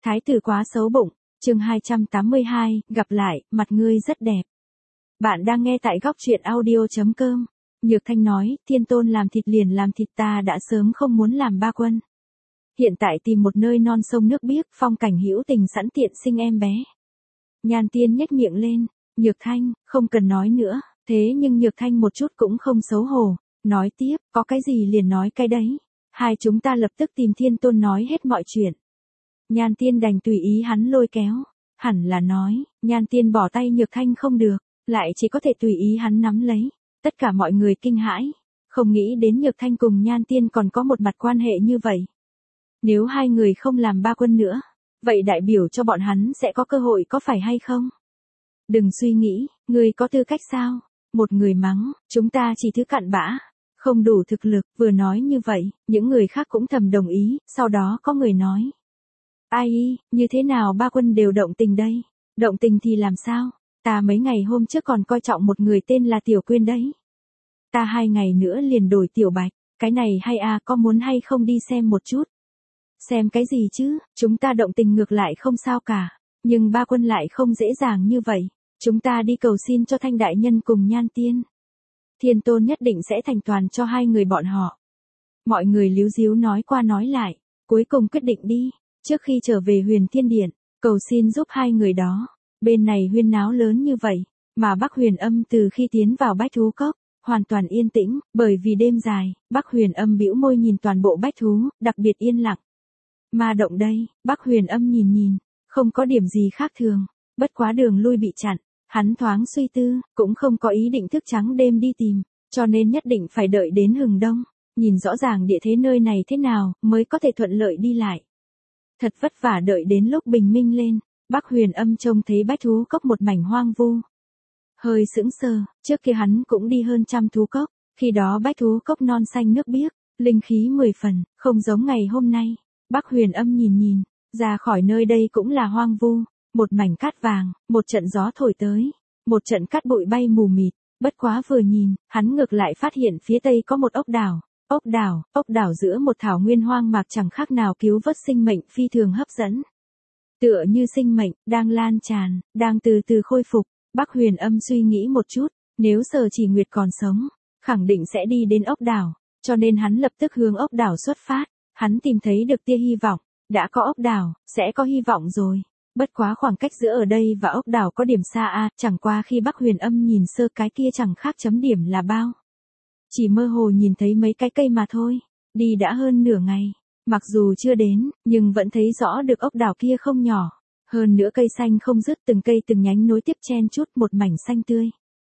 Thái tử quá xấu bụng, chương 282, gặp lại, mặt ngươi rất đẹp. Bạn đang nghe tại góc truyện audio.com. Nhược Thanh nói, Thiên Tôn làm thịt liền làm thịt, ta đã sớm không muốn làm ba quân. Hiện tại tìm một nơi non sông nước biếc, phong cảnh hữu tình sẵn tiện sinh em bé. Nhan Tiên nhếch miệng lên, Nhược Thanh, không cần nói nữa, thế nhưng Nhược Thanh một chút cũng không xấu hổ, nói tiếp, có cái gì liền nói cái đấy. Hai chúng ta lập tức tìm Thiên Tôn nói hết mọi chuyện. Nhan Tiên đành tùy ý hắn lôi kéo, hẳn là nói, Nhan Tiên bỏ tay Nhược Thanh không được, lại chỉ có thể tùy ý hắn nắm lấy. Tất cả mọi người kinh hãi, không nghĩ đến Nhược Thanh cùng Nhan Tiên còn có một mặt quan hệ như vậy. Nếu hai người không làm ba quân nữa, vậy đại biểu cho bọn hắn sẽ có cơ hội có phải hay không? Đừng suy nghĩ, người có tư cách sao? Một người mắng, chúng ta chỉ thứ cặn bã, không đủ thực lực, vừa nói như vậy, những người khác cũng thầm đồng ý, sau đó có người nói. Ai, như thế nào ba quân đều động tình đây? Động tình thì làm sao? Ta mấy ngày hôm trước còn coi trọng một người tên là Tiểu Quyên đấy. Ta 2 ngày nữa liền đổi Tiểu Bạch, cái này hay à, có muốn hay không đi xem một chút? Xem cái gì chứ, chúng ta động tình ngược lại không sao cả, nhưng ba quân lại không dễ dàng như vậy, chúng ta đi cầu xin cho Thanh Đại Nhân cùng Nhan Tiên. Thiên Tôn nhất định sẽ thành toàn cho hai người bọn họ. Mọi người líu díu nói qua nói lại, cuối cùng quyết định đi, trước khi trở về Huyền Thiên Điện, cầu xin giúp hai người đó. Bên này huyên náo lớn như vậy, mà Bắc Huyền Âm từ khi tiến vào Bách Thú Cốc, hoàn toàn yên tĩnh, bởi vì đêm dài, Bắc Huyền Âm bĩu môi nhìn toàn bộ bách thú, đặc biệt yên lặng. Ma động đây, Bắc Huyền Âm nhìn, không có điểm gì khác thường, bất quá đường lui bị chặn, hắn thoáng suy tư, cũng không có ý định thức trắng đêm đi tìm, cho nên nhất định phải đợi đến hừng đông, nhìn rõ ràng địa thế nơi này thế nào, mới có thể thuận lợi đi lại. Thật vất vả đợi đến lúc bình minh lên, Bắc Huyền Âm trông thấy Bách Thú Cốc một mảnh hoang vu. Hơi sững sờ, trước kia hắn cũng đi hơn 100 thú cốc, khi đó Bách Thú Cốc non xanh nước biếc, linh khí 10 phần, không giống ngày hôm nay. Bắc Huyền Âm nhìn, ra khỏi nơi đây cũng là hoang vu, một mảnh cát vàng, một trận gió thổi tới, một trận cát bụi bay mù mịt, bất quá vừa nhìn, hắn ngược lại phát hiện phía tây có một ốc đảo giữa một thảo nguyên hoang mạc chẳng khác nào cứu vớt sinh mệnh phi thường hấp dẫn. Tựa như sinh mệnh, đang lan tràn, đang từ từ khôi phục, Bắc Huyền Âm suy nghĩ một chút, nếu Sở Chỉ Nguyệt còn sống, khẳng định sẽ đi đến ốc đảo, cho nên hắn lập tức hướng ốc đảo xuất phát, hắn tìm thấy được tia hy vọng, đã có ốc đảo, sẽ có hy vọng rồi. Bất quá khoảng cách giữa ở đây và ốc đảo có điểm xa a, chẳng qua khi Bắc Huyền Âm nhìn sơ cái kia chẳng khác chấm điểm là bao. Chỉ mơ hồ nhìn thấy mấy cái cây mà thôi, đi đã hơn nửa ngày. Mặc dù chưa đến, nhưng vẫn thấy rõ được ốc đảo kia không nhỏ. Hơn nữa cây xanh không dứt, từng cây từng nhánh nối tiếp chen chúc một mảnh xanh tươi.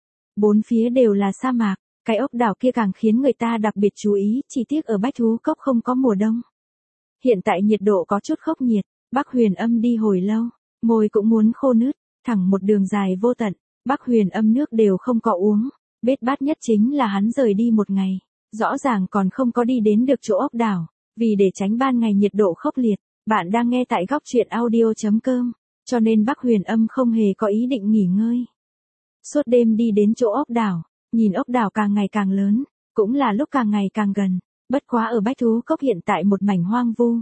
Bốn phía đều là sa mạc, cái ốc đảo kia càng khiến người ta đặc biệt chú ý, chỉ tiếc ở Bách Thú Cốc không có mùa đông. Hiện tại nhiệt độ có chút khốc nhiệt, Bắc Huyền Âm đi hồi lâu, môi cũng muốn khô nứt, thẳng một đường dài vô tận, Bắc Huyền Âm nước đều không có uống. Bết bát nhất chính là hắn rời đi một ngày, rõ ràng còn không có đi đến được chỗ ốc đảo. Vì để tránh ban ngày nhiệt độ khốc liệt, bạn đang nghe tại góc truyện audio.com, cho nên Bắc Huyền Âm không hề có ý định nghỉ ngơi. Suốt đêm đi đến chỗ ốc đảo, nhìn ốc đảo càng ngày càng lớn, cũng là lúc càng ngày càng gần, bất quá ở Bách Thú Cốc hiện tại một mảnh hoang vu.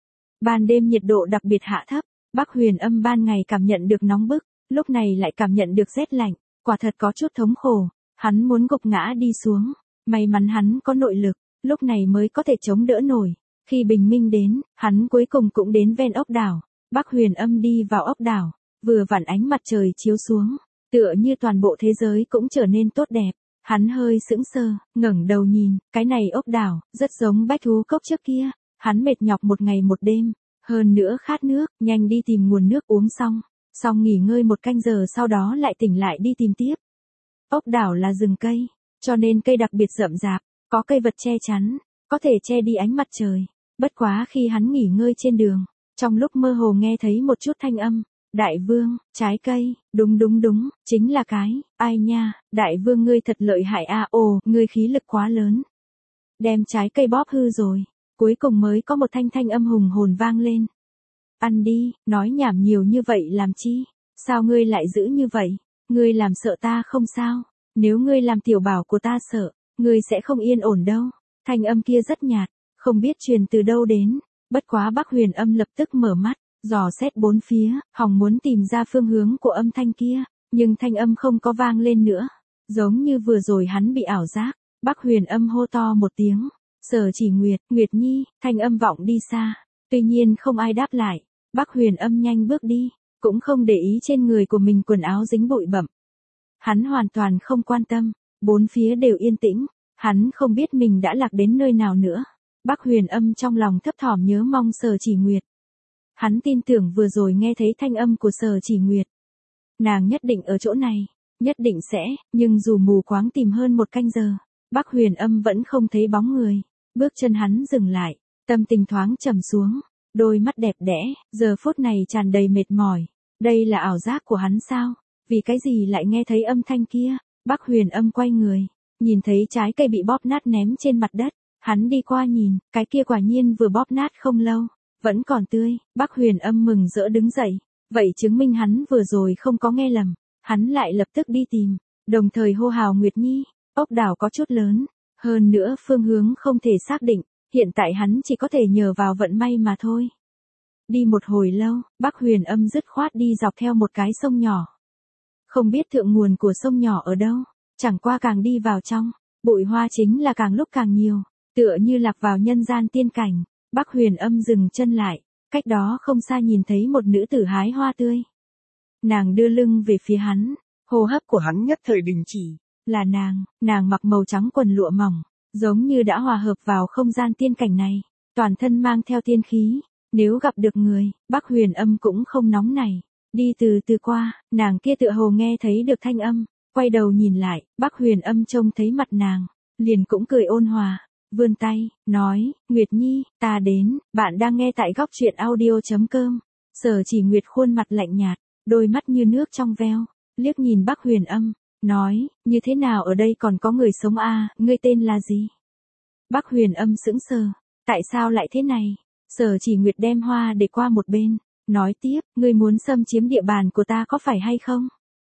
Ban đêm nhiệt độ đặc biệt hạ thấp, Bắc Huyền Âm ban ngày cảm nhận được nóng bức, lúc này lại cảm nhận được rét lạnh, quả thật có chút thống khổ, hắn muốn gục ngã đi xuống, may mắn hắn có nội lực, lúc này mới có thể chống đỡ nổi. Khi bình minh đến, hắn cuối cùng cũng đến ven ốc đảo, Bắc Huyền Âm đi vào ốc đảo, vừa vặn ánh mặt trời chiếu xuống, tựa như toàn bộ thế giới cũng trở nên tốt đẹp. Hắn hơi sững sờ, ngẩng đầu nhìn, cái này ốc đảo, rất giống Bách Thú Cốc trước kia, hắn mệt nhọc một ngày một đêm, hơn nữa khát nước, nhanh đi tìm nguồn nước uống xong nghỉ ngơi 1 canh giờ sau đó lại tỉnh lại đi tìm tiếp. Ốc đảo là rừng cây, cho nên cây đặc biệt rậm rạp, có cây vật che chắn, có thể che đi ánh mặt trời. Bất quá khi hắn nghỉ ngơi trên đường, trong lúc mơ hồ nghe thấy một chút thanh âm, Đại Vương, trái cây, đúng, chính là cái, ai nha, Đại Vương ngươi thật lợi hại a, ồ, ngươi khí lực quá lớn. Đem trái cây bóp hư rồi, cuối cùng mới có một thanh âm hùng hồn vang lên. Ăn đi, nói nhảm nhiều như vậy làm chi, sao ngươi lại giữ như vậy, ngươi làm sợ ta không sao, nếu ngươi làm tiểu bảo của ta sợ, ngươi sẽ không yên ổn đâu. Thanh âm kia rất nhạt, không biết truyền từ đâu đến, bất quá Bắc Huyền Âm lập tức mở mắt, dò xét bốn phía, hòng muốn tìm ra phương hướng của âm thanh kia, nhưng thanh âm không có vang lên nữa, giống như vừa rồi hắn bị ảo giác. Bác Huyền Âm hô to một tiếng, Sở Chỉ Nguyệt, Nguyệt Nhi, thanh âm vọng đi xa, tuy nhiên không ai đáp lại. Bác Huyền Âm nhanh bước đi, cũng không để ý trên người của mình quần áo dính bụi bặm. Hắn hoàn toàn không quan tâm, bốn phía đều yên tĩnh, hắn không biết mình đã lạc đến nơi nào nữa. Bác Huyền Âm trong lòng thấp thỏm nhớ mong Sở Chỉ Nguyệt. Hắn tin tưởng vừa rồi nghe thấy thanh âm của Sở Chỉ Nguyệt. Nàng nhất định ở chỗ này, nhất định sẽ, nhưng dù mù quáng tìm hơn một canh giờ, Bác Huyền Âm vẫn không thấy bóng người. Bước chân hắn dừng lại, tâm tình thoáng trầm xuống, đôi mắt đẹp đẽ, giờ phút này tràn đầy mệt mỏi. Đây là ảo giác của hắn sao? Vì cái gì lại nghe thấy âm thanh kia? Bác Huyền Âm quay người, nhìn thấy trái cây bị bóp nát ném trên mặt đất. Hắn đi qua nhìn, cái kia quả nhiên vừa bóp nát không lâu, vẫn còn tươi. Bác Huyền Âm mừng rỡ đứng dậy, vậy chứng minh hắn vừa rồi không có nghe lầm. Hắn lại lập tức đi tìm, đồng thời hô hào Nguyệt Nhi. Ốc đảo có chút lớn, hơn nữa phương hướng không thể xác định, hiện tại hắn chỉ có thể nhờ vào vận may mà thôi. Đi một hồi lâu, Bác Huyền Âm dứt khoát đi dọc theo một cái sông nhỏ. Không biết thượng nguồn của sông nhỏ ở đâu, chẳng qua càng đi vào trong, bụi hoa chính là càng lúc càng nhiều, tựa như lạc vào nhân gian tiên cảnh. Bác Huyền Âm dừng chân lại, cách đó không xa nhìn thấy một nữ tử hái hoa tươi. Nàng đưa lưng về phía hắn, hô hấp của hắn nhất thời đình chỉ. Là nàng mặc màu trắng quần lụa mỏng, giống như đã hòa hợp vào không gian tiên cảnh này, toàn thân mang theo tiên khí. Nếu gặp được người, Bác Huyền Âm cũng không nóng nảy, đi từ từ qua. Nàng kia tựa hồ nghe thấy được thanh âm, quay đầu nhìn lại. Bác Huyền Âm trông thấy mặt nàng, liền cũng cười ôn hòa, vươn tay, nói, Nguyệt Nhi, ta đến. Bạn đang nghe tại góc truyện audio.com. Sở Chỉ Nguyệt khuôn mặt lạnh nhạt, đôi mắt như nước trong veo, liếc nhìn Bác Huyền Âm, nói, như thế nào ở đây còn có người sống à, ngươi tên là gì? Bác Huyền Âm sững sờ, tại sao lại thế này? Sở Chỉ Nguyệt đem hoa để qua một bên, nói tiếp, ngươi muốn xâm chiếm địa bàn của ta có phải hay không?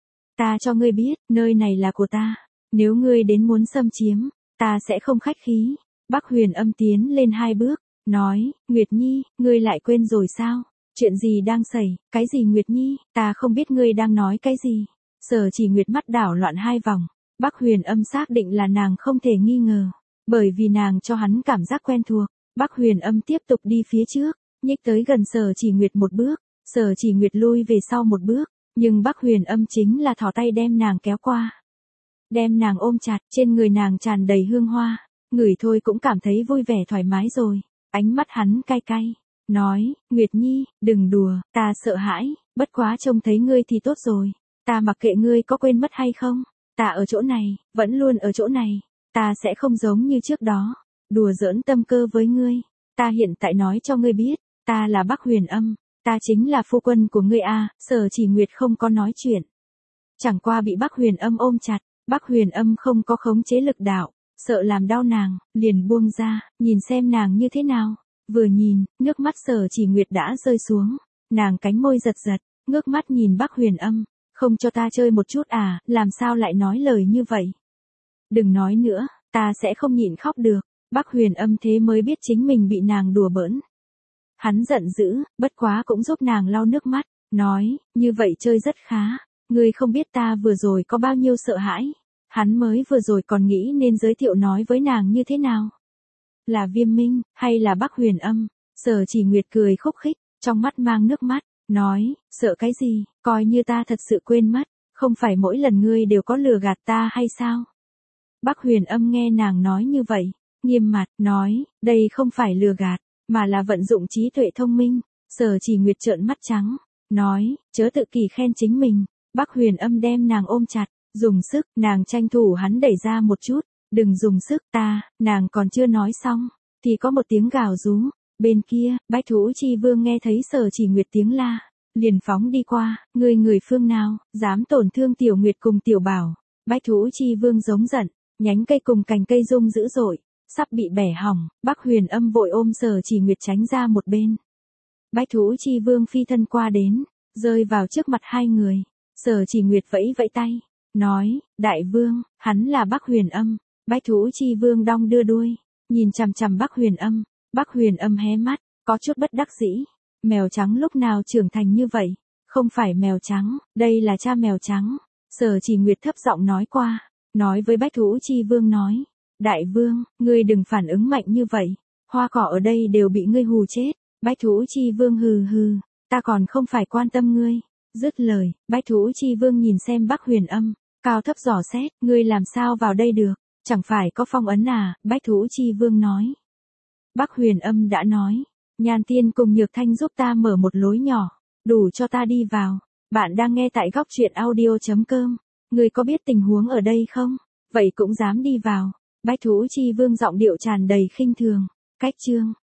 Ta cho ngươi biết, nơi này là của ta, nếu ngươi đến muốn xâm chiếm, ta sẽ không khách khí. Bác Huyền Âm tiến lên 2 bước, nói, Nguyệt Nhi, ngươi lại quên rồi sao? Chuyện gì đang xảy, cái gì Nguyệt Nhi, ta không biết ngươi đang nói cái gì. Sở Chỉ Nguyệt mắt đảo loạn 2 vòng, Bác Huyền Âm xác định là nàng không thể nghi ngờ, bởi vì nàng cho hắn cảm giác quen thuộc. Bác Huyền Âm tiếp tục đi phía trước, nhích tới gần Sở Chỉ Nguyệt một bước, Sở Chỉ Nguyệt lui về sau một bước, nhưng Bác Huyền Âm chính là thò tay đem nàng kéo qua. Đem nàng ôm chặt, trên người nàng tràn đầy hương hoa, ngửi thôi cũng cảm thấy vui vẻ thoải mái rồi. Ánh mắt hắn cay cay, nói, Nguyệt Nhi, đừng đùa, ta sợ hãi, bất quá trông thấy ngươi thì tốt rồi. Ta mặc kệ ngươi có quên mất hay không, ta ở chỗ này, vẫn luôn ở chỗ này, ta sẽ không giống như trước đó, đùa giỡn tâm cơ với ngươi. Ta hiện tại nói cho ngươi biết, ta là Bác Huyền Âm, ta chính là phu quân của ngươi à. Sở Chỉ Nguyệt không có nói chuyện, chẳng qua bị Bác Huyền Âm ôm chặt. Bác Huyền Âm không có khống chế lực đạo, sợ làm đau nàng, liền buông ra, nhìn xem nàng như thế nào. Vừa nhìn, nước mắt Sở Chỉ Nguyệt đã rơi xuống, nàng cánh môi giật giật, ngước mắt nhìn Bác Huyền Âm. Không cho ta chơi một chút à, làm sao lại nói lời như vậy? Đừng nói nữa, ta sẽ không nhịn khóc được. Bác Huyền Âm thế mới biết chính mình bị nàng đùa bỡn. Hắn giận dữ, bất quá cũng giúp nàng lau nước mắt, nói, như vậy chơi rất khá, ngươi không biết ta vừa rồi có bao nhiêu sợ hãi. Hắn mới vừa rồi còn nghĩ nên giới thiệu nói với nàng như thế nào. Là Viêm Minh, hay là Bác Huyền Âm? Sở Chỉ Nguyệt cười khúc khích, trong mắt mang nước mắt, nói, sợ cái gì, coi như ta thật sự quên mất, không phải mỗi lần ngươi đều có lừa gạt ta hay sao? Bác Huyền Âm nghe nàng nói như vậy, nghiêm mặt, nói, đây không phải lừa gạt, mà là vận dụng trí tuệ thông minh. Sở Chỉ Nguyệt trợn mắt trắng, nói, chớ tự kỳ khen chính mình. Bác Huyền Âm đem nàng ôm chặt, dùng sức, nàng tranh thủ hắn đẩy ra một chút, đừng dùng sức ta. Nàng còn chưa nói xong, thì có một tiếng gào rú. Bên kia, Bách Thú Chi Vương nghe thấy Sở Chỉ Nguyệt tiếng la, liền phóng đi qua, người phương nào, dám tổn thương Tiểu Nguyệt cùng Tiểu Bảo. Bách Thú Chi Vương giống giận, nhánh cây cùng cành cây rung dữ dội, sắp bị bẻ hỏng. Bác Huyền Âm vội ôm Sở Chỉ Nguyệt tránh ra một bên. Bách Thú Chi Vương phi thân qua đến, rơi vào trước mặt hai người. Sở Chỉ Nguyệt vẫy vẫy tay, nói, Đại Vương, hắn là Bác Huyền Âm. Bách Thú Chi Vương đong đưa đuôi, nhìn chằm chằm Bác Huyền Âm. Bác Huyền Âm hé mắt, có chút bất đắc dĩ, Mèo trắng lúc nào trưởng thành như vậy? Không phải mèo trắng, đây là cha mèo trắng. Sở Chỉ Nguyệt thấp giọng nói qua, nói với Bách Thú Chi Vương nói. Đại vương, ngươi đừng phản ứng mạnh như vậy. Hoa cỏ ở đây đều bị ngươi hù chết. Bách Thú Chi Vương hừ hừ, ta còn không phải quan tâm ngươi. Dứt lời, Bách Thú Chi Vương nhìn xem Bắc Huyền Âm, cao thấp dò xét, ngươi làm sao vào đây được, chẳng phải có phong ấn à, Bách Thú Chi Vương nói. Bắc Huyền Âm đã nói, Nhan Tiên cùng Nhược Thanh giúp ta mở một lối nhỏ, đủ cho ta đi vào. Bạn đang nghe tại góc truyện audio.com, ngươi có biết tình huống ở đây không? Vậy cũng dám đi vào. Bách Thú Chi Vương giọng điệu tràn đầy khinh thường. Cách chương